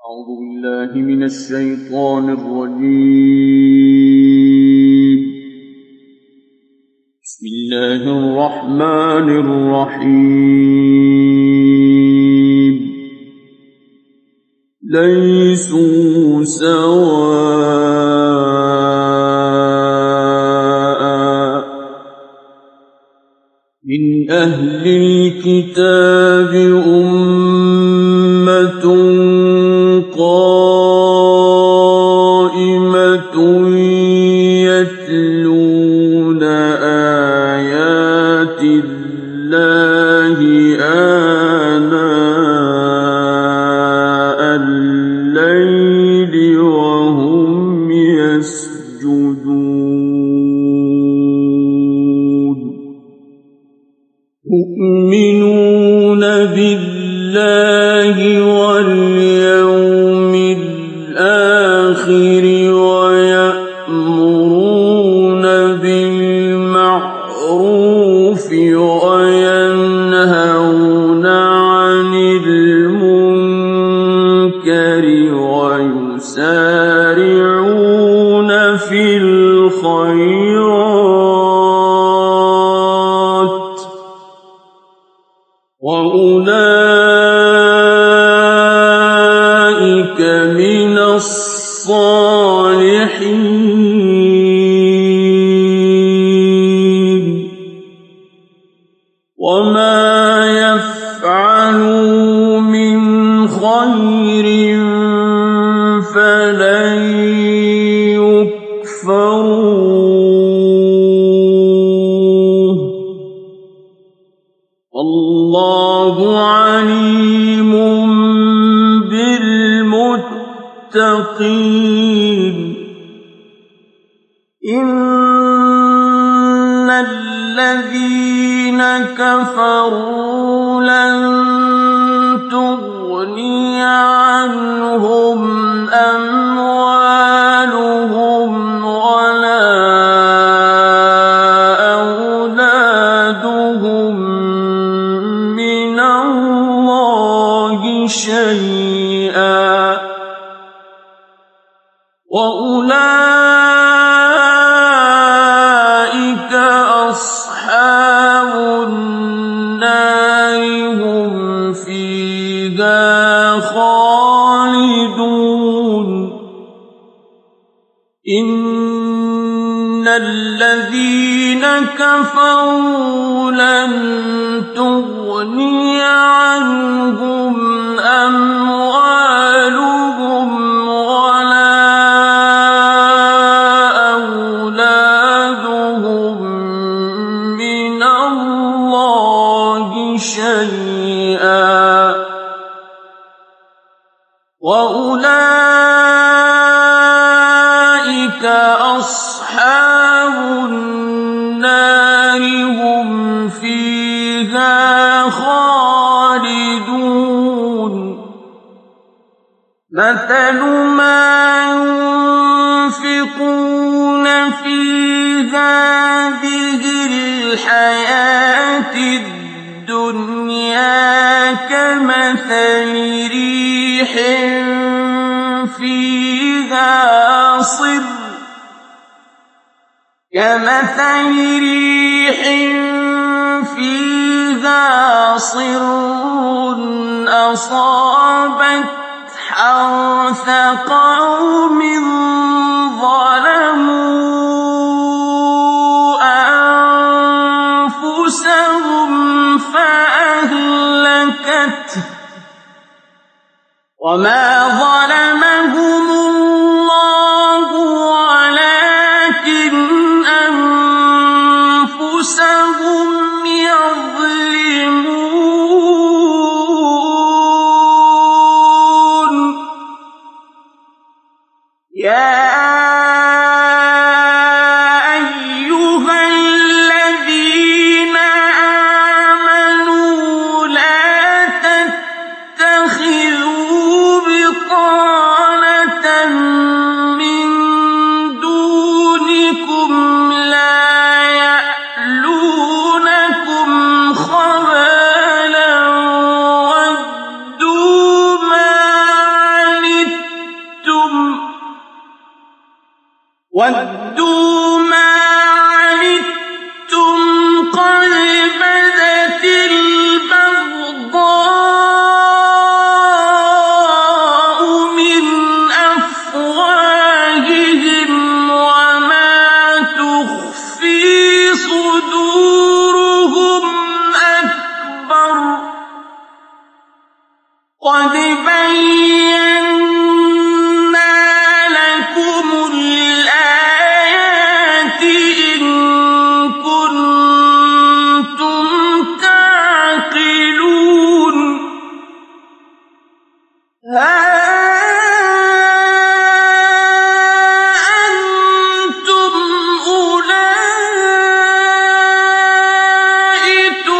أعوذ بالله من الشيطان الرجيم. بسم الله الرحمن الرحيم. ليسوا سواء من أهل الكتاب أمة قائمة يتلون آيات الله آناء الليل وهم يسجدون يؤمنون بالله واليوم الآخر ويأمرون بالمعروف وينهون عن المنكر ويسارعون في الخيرات وأولئك من الصالحين وما يفعلوا من خير فلن يكفروه والله عليم بالمتقين. إن الذين كفروا لن تغني عنهم أموالهم ولا أولادهم من الله شيئا وأولئك أصحاب النار هم فيها خالدون. إن الذين كفروا لن تغني عنهم أموالهم ولا أولادهم من الله شيئا وأولئك أصحاب النار هم فيها خالدون. مثل ما ينفقون في هذه الحياة الدنيا كمثل ريح فيها صر أصابت حرث قوم ظلموا أنفسهم فأهلكته وما ظلمهم الله ولكن أنفسهم يظلمون. يا أيها الذين آمنوا لا تتخذوا بطانة من دونكم لا يألونكم خبالا ودوا ما وَدُّوا مَا عَنِتُّمْ قَدْ بَدَتِ الْبَغْضَاءُ مِنْ أَفْوَاهِهِمْ وَمَا تُخْفِي صُدُورُهُمْ أَكْبَرُ ۚ قَدْ بَيَّنَّا لَكُمُ الْآيَاتِ إِن كُنتُمْ تَعْقِلُونَ هَا أَنتُمْ أُولَاءِ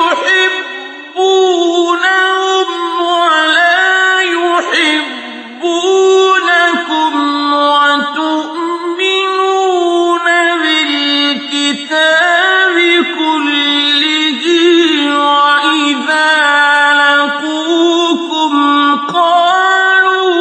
تُحِبُّونَهُمْ وَلَا يُحِبُّونَكُمْ وَتُؤْمِنُونَ بِالْكِتَابِ كُلِّهِ وَإِذَا لَقُوكُمْ قَالُوا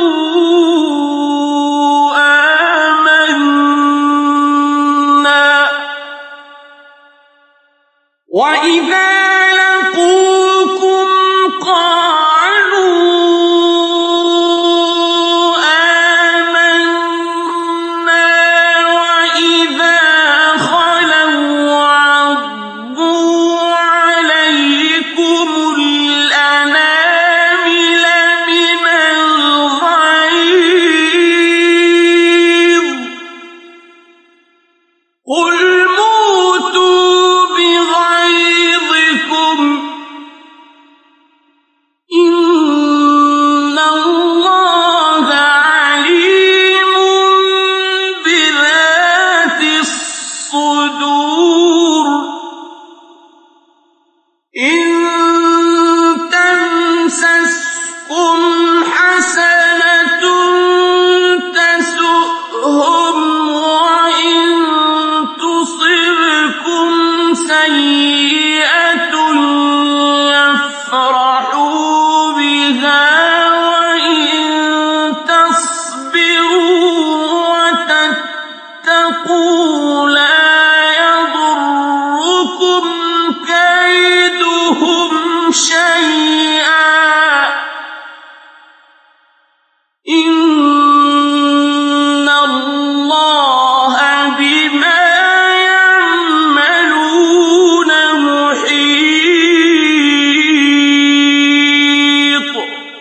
آمَنَّا وَإِذَا خَلَوْا عَضُّوا عَلَيْكُمُ الْأَنَامِلَ مِنَ الْغَيْظِ ۚ قُلْ مُوتُوا بِغَيْظِكُمْ ۗ إِنَّ اللَّهَ عَلِيمٌ بِذَاتِ الصُّدُورِ إِن تَمْسَسْكُمْ حَسَنَةٌ تَسُؤْهُمْ وَإِن تُصِبْكُمْ سَيِّئَةٌ يَفْرَحُوا بِهَا وَإِن تَصْبِرُوا وَتَتَّقُوا لَا يَضُرُّكُمْ كَيْدُهُمْ شَيْئًا ۗ إِنَّ اللَّهَ بِمَا يَعْمَلُونَ مُحِيطٌ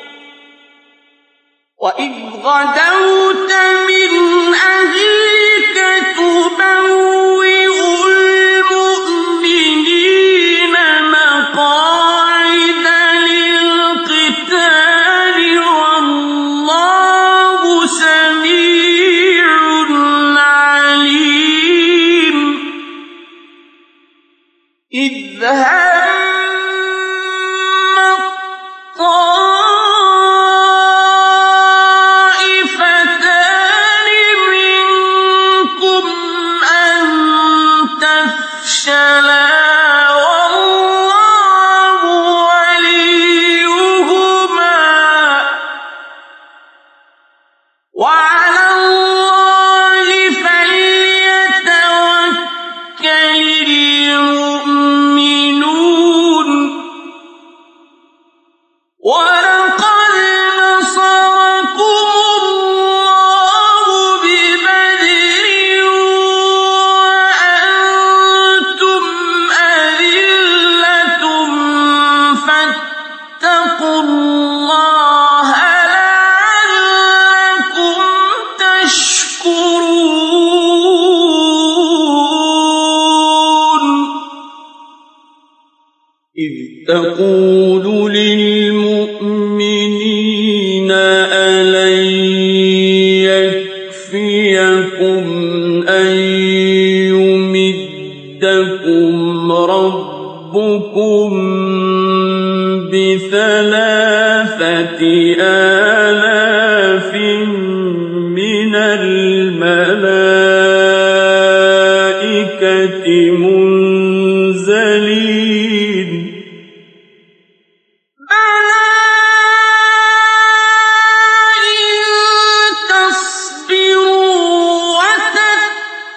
وَإِذْ غَدَوْتَ مِنْ أَهْلِكَ تُبَوِّئُ الْمُؤْمِنِينَ مَقَاعِدَ لِلْقِتَالِ وَاللَّهُ سَمِيعٌ عَلِيمٌ إِذْ هَمَّ الطَّائِفَتَانِ مِنكُمْ أَن تَفْشَلَا وَاللَّهُ وَلِيُّهُمَا ۗ وَعَلَى اللَّهِ فَلْيَتَوَكَّلِ الْمُؤْمِنُونَ وَلَقَدْ نَصَرَكُمُ اللَّهُ بِبَدْرٍ وَأَنتُمْ أَذِلَّةٌ فَاتَّقُوا اللَّهَ لَعَلَّكُمْ تَشْكُرُونَ إِذْ تَقُولُ لِلْمُؤْمِنِينَ أَلَنْ يَكْفِيَكُمْ أَن يُمِدَّكُمْ رَبُّكُم بِثَلَاثَةِ آلَافٍ مِّنَ الْمَلَائِكَةِ مُنزَلِينَ بَلَىٰ إِن تَصْبِرُوا وَتَتَّقُوا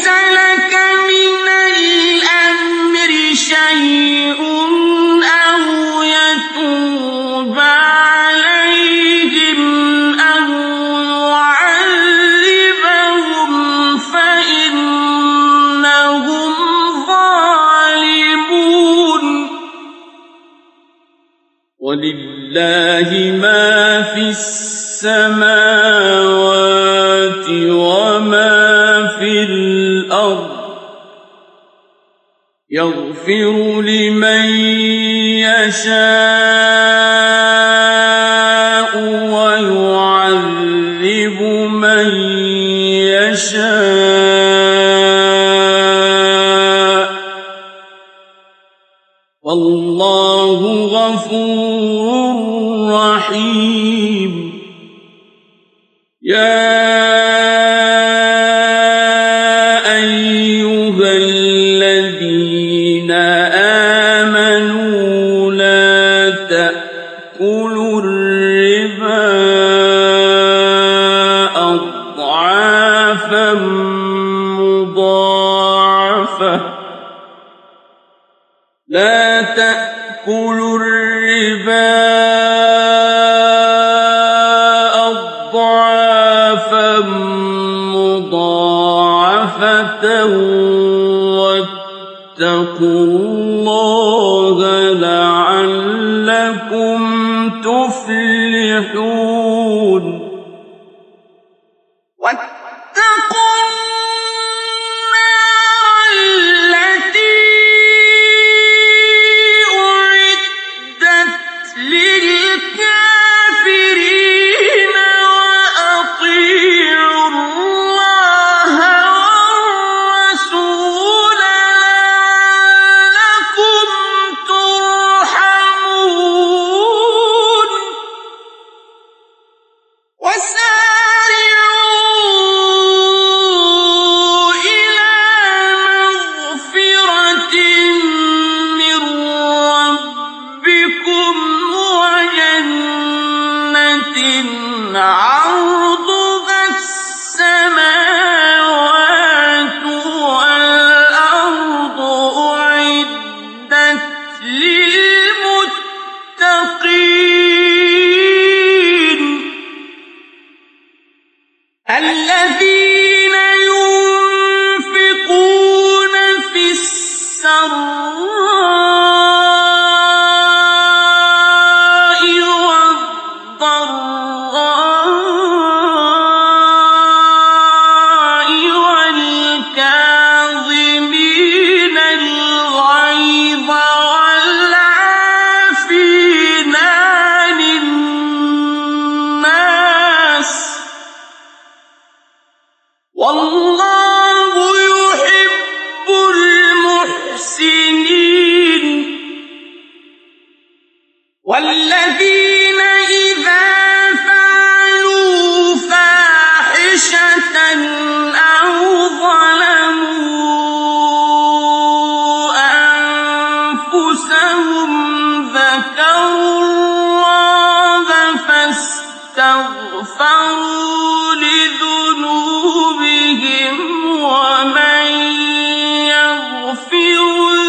لك من الأمر شيء أو يتوب عليهم أو يعذبهم فإنهم ظالمون ولله ما في السماوات وما في الأرض يغفر لمن يشاء ويعذب من يشاء والله غفور رحيم يا أيها الذين آمنوا لا تأكلوا الربا أضعافا مضاعفة لا تأكلوا الربا أضعافا مضاعفة واتقوا الله لعلكم تفلحون واتقوا النار التي أعدت للكافرين وأطيعوا الله والرسول لعلكم ترحمون وسارعوا إلى مغفرة من ربكم وجنة عرضها السماوات والأرض أعدت للمتقين الذين ينفقون في السراء والضراء والكاظمين الغيظ والعافين عن الناس والله يحب المحسنين والذين إذا فعلوا فاحشة أو ظلموا أنفسهم ذكروا الله فاستغفروا لذنوبهم ومن يغفر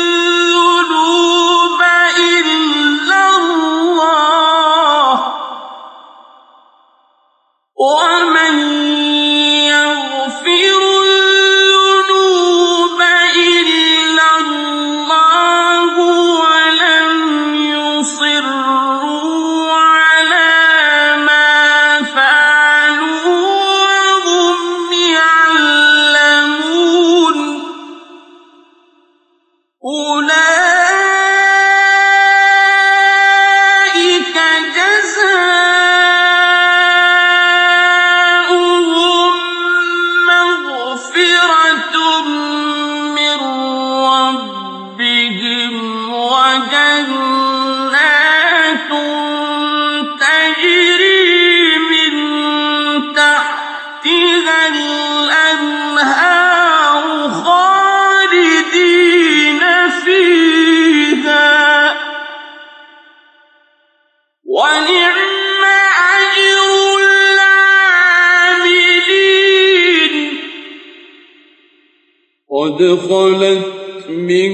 الذنوب إلا الله ومن يغفر الذنوب إلا الله ولم يصروا على ما فعلوا وهم يعلمون أولئك جزاؤهم قد خلت من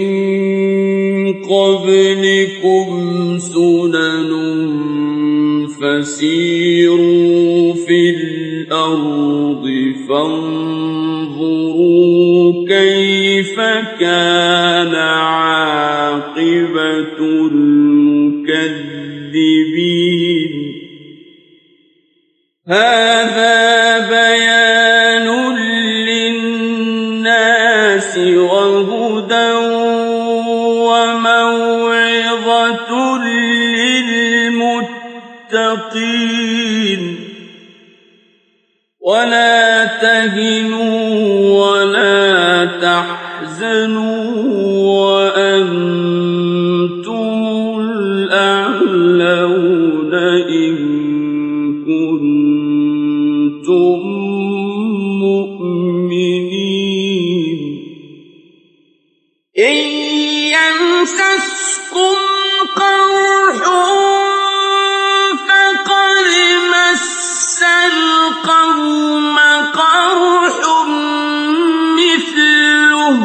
قبلكم سنن فسيروا في الأرض فانظروا كيف كان عاقبة المكذبين هذا بيان للناس وهدى وموعظة للمتقين ولا تهنوا ولا تحزنوا وأنتم الأعلون إن كنتم مؤمنين إن يمسسكم قرح فقد مس القوم قرح مثله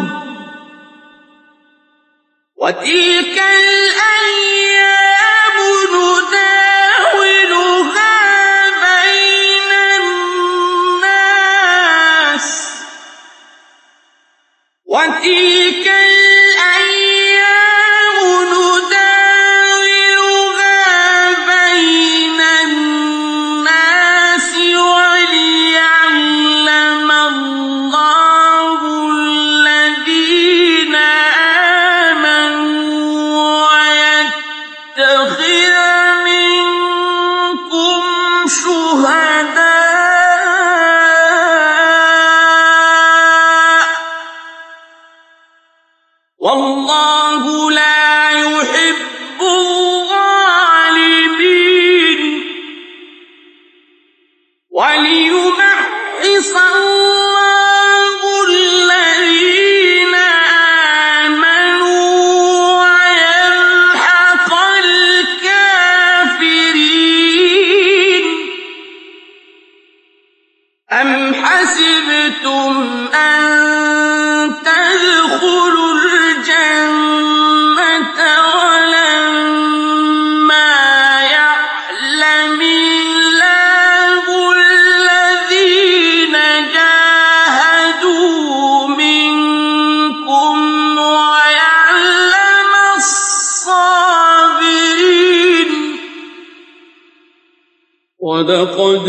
وتلك الأيام نداولها بين الناس وتلك الأيام نداولها بين الناس وليعلم الله الذين آمنوا ويتخذ منكم شهداء والله لا يحب الظالمين وليمحص الله الذين آمنوا ويمحق الكافرين أم حسبتم أن تدخلوا الجنة ولما يعلم الله الذين جاهدوا منكم ويعلم الصابرين ولقد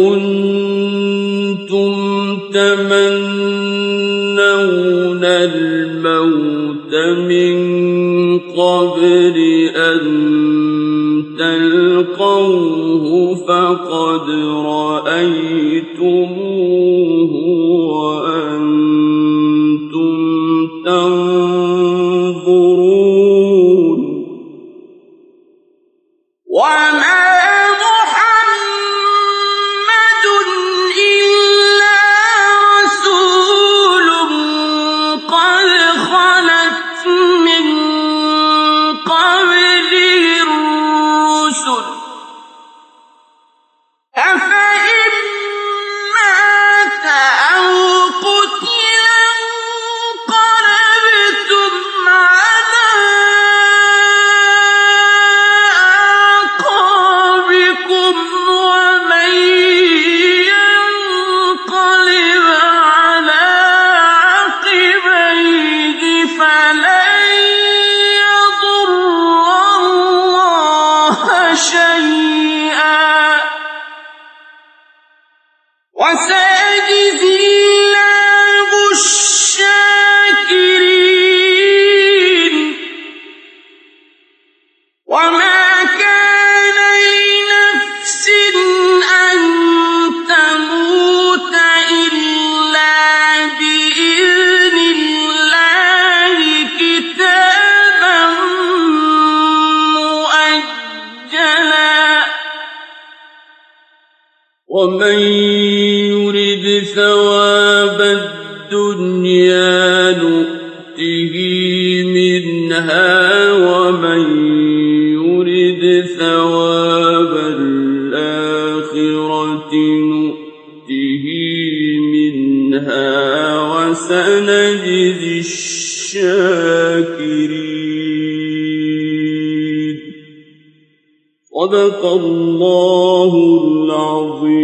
كنتم تمنون الموت من قبل أن تلقوه فقد رأيتموه وأنتم تنظرون وما محمد إلا رسول قد خلت من قبله الرسل أفإن مات أو قتل انقلبتم على أعقابكم ومن ينقلب على عقبيه فلن يضر الله شيئا وسيجزي الله الشاكرين وما كان لنفس أن تموت إلا بإذن الله كتابا مؤجلا ومن يرد ثواب الدنيا نؤته منها ومن يرد ثواب الآخرة نؤته منها وسنجزي الشاكرين. صدق الله العظيم.